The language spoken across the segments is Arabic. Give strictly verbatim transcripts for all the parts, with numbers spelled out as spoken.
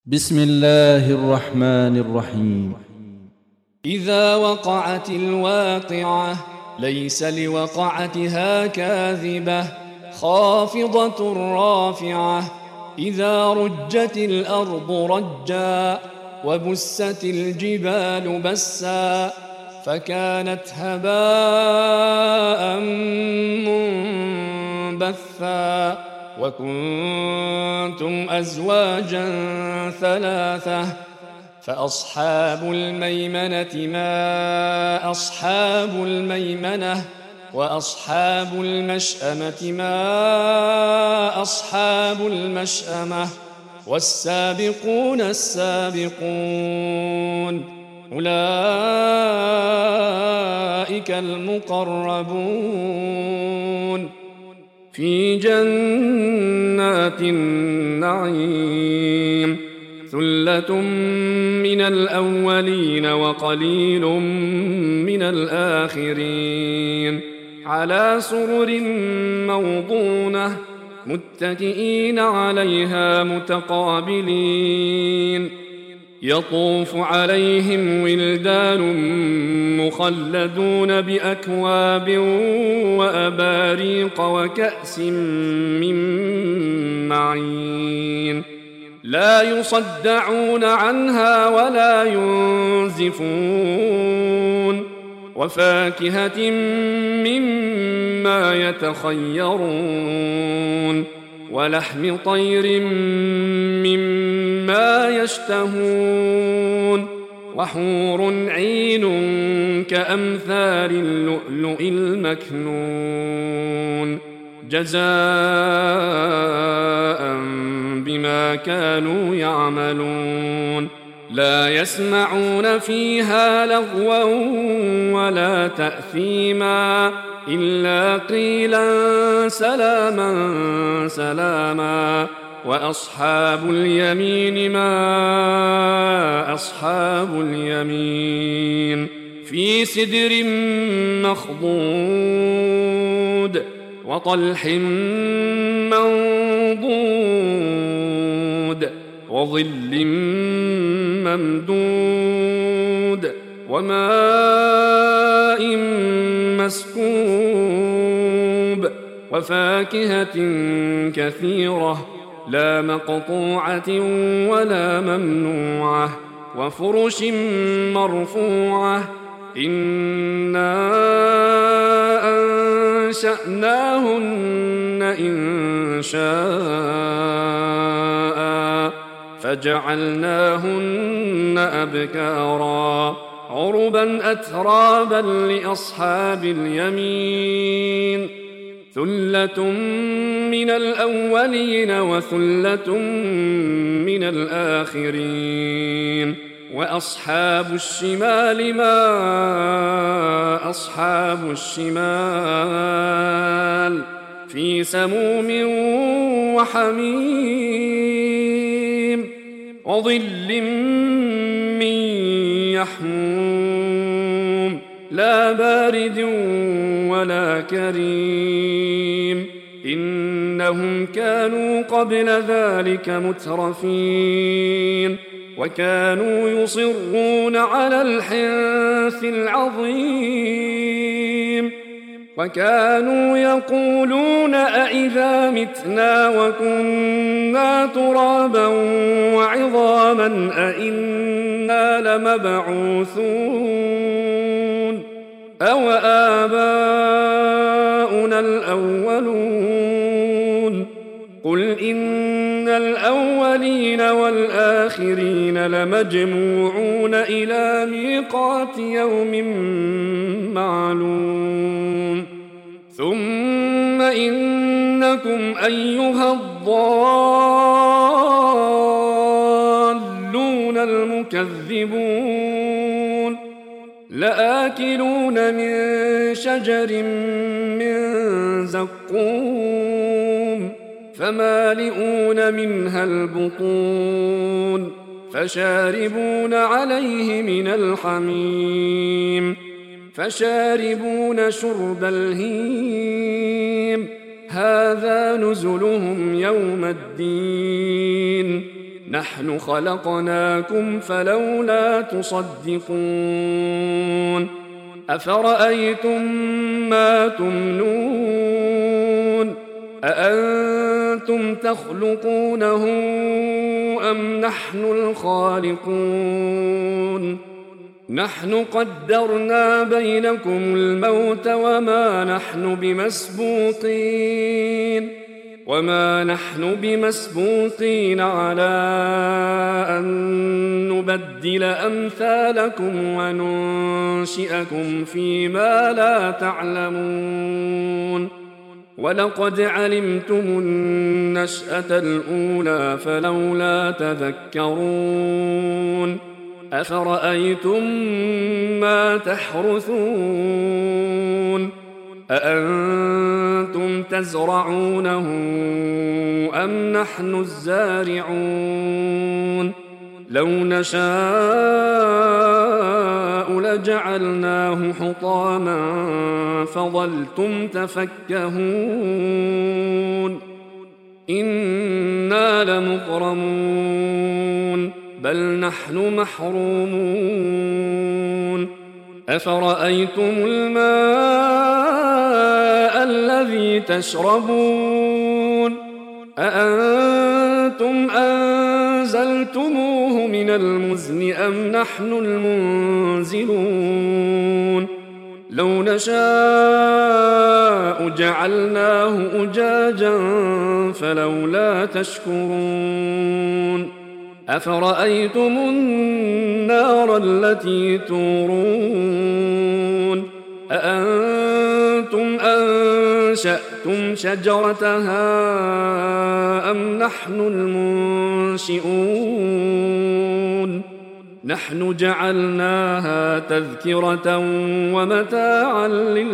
بسم الله الرحمن الرحيم. إذا وقعت الواقعة ليس لوقعتها كاذبة خافضة رافعة إذا رجت الأرض رجا وبست الجبال بسا فكانت هباء منبثا وكنتم أزواجا ثلاثة فأصحاب الميمنة ما أصحاب الميمنة وأصحاب المشأمة ما أصحاب المشأمة والسابقون السابقون أولئك المقربون في جنات النعيم ثلة من الأولين وقليل من الآخرين على سرر موضونة متكئين عليها متقابلين يطوف عليهم ولدان مخلدون بأكواب وأباريق وكأس من معين لا يصدعون عنها ولا ينزفون وفاكهة مما يتخيرون ولحم طير مما يشتهون وحور عين كأمثال اللؤلؤ المكنون جزاء بما كانوا يعملون لا يسمعون فيها لغوا ولا تأثيما إلا قيلا سلاما سلاما وأصحاب اليمين ما أصحاب اليمين في سدر مخضود وطلح منضود وظل ممدود وماء مسكوب وفاكهة كثيرة لا مقطوعة ولا ممنوعة وفرش مرفوعة إنا أنشأناهن إن شاء فجعلناهن أبكارا عربا أترابا لأصحاب اليمين ثلة من الأولين وثلة من الآخرين وأصحاب الشمال ما أصحاب الشمال في سموم وحميم وظل من يحموم لا بارد ولا كريم إنهم كانوا قبل ذلك مترفين وكانوا يصرون على الحنث العظيم وكانوا يقولون أئذا متنا وكنا ترابا وعظاما أئنا لمبعوثون أو آباؤنا الأولون قل إن الأولين والآخرين لمجموعون إلى ميقات يوم معلوم ثم إنكم أيها الضالون المكذبون لآكلون من شجر من زقوم فمالئون منها البطون فشاربون عليه من الحميم فشاربون شرب الهيم هذا نزلهم يوم الدين نحن خلقناكم فلولا تصدقون أفرأيتم ما تمنون أأنتم تخلقونه أم نحن الخالقون نحن قدرنا بينكم الموت وما نحن بمسبوقين وما نحن بمسبوقين على أن نبدل أمثالكم وننشئكم فيما لا تعلمون ولقد علمتم النشأة الأولى فلولا تذكرون أفرأيتم ما تحرثون أأنتم تزرعونه أم نحن الزارعون لو نشاء لجعلناه حطاما فظلتم تفكهون إنا لمغرمون بل نحن محرومون أفرأيتم الماء الذي تشربون أأنتم أنزلتموه من المزن أم نحن المنزلون لو نشاء جعلناه أجاجا فلولا تشكرون أفرأيتم النار التي تورون أأنتم أنشأتم شجرتها أم نحن المنشئون نحن جعلناها تذكرة ومتاعا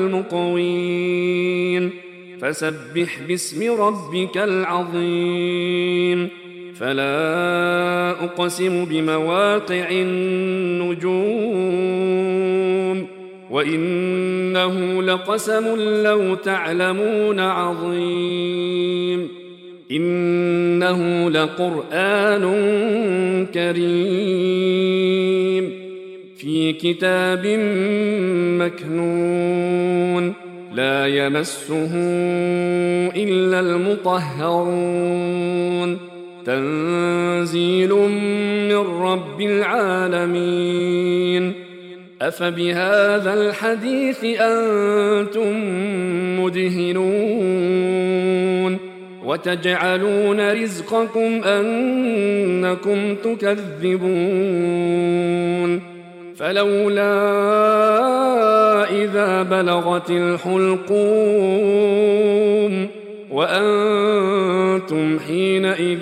للمقوين فسبح باسم ربك العظيم فلا أقسم بمواقع النجوم وإنه لقسم لو تعلمون عظيم إنه لقرآن كريم في كتاب مكنون لا يمسه إلا المطهرون تنزيل من رب العالمين أفبهذا الحديث أنتم مدهنون وتجعلون رزقكم أنكم تكذبون فلولا إذا بلغت الحلقوم وأنتم حينئذ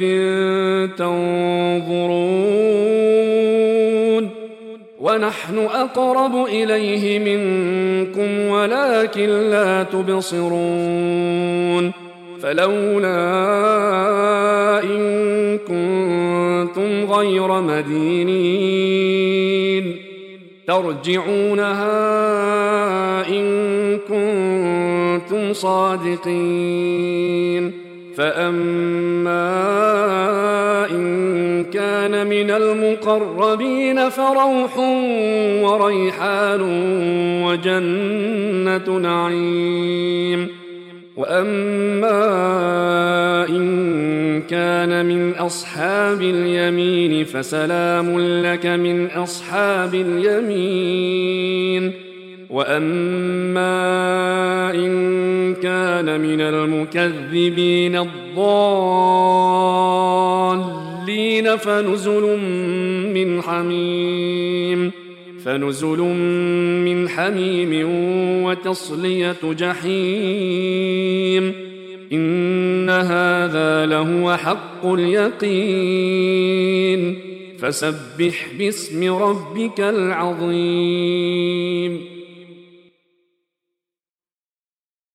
تنظرون ونحن أقرب إليه منكم ولكن لا تبصرون فلولا إن كنتم غير مدينين ترجعونها إن كنتم صادقين فأما إن كان من المقربين فروح وريحان وجنة نعيم وأما إن كان من أصحاب اليمين فسلام لك من أصحاب اليمين وأما إن كان من المكذبين الضالين فنزل من حميم فنزل من حميم وتصلية جحيم إن هذا لهو حق اليقين فسبح باسم ربك العظيم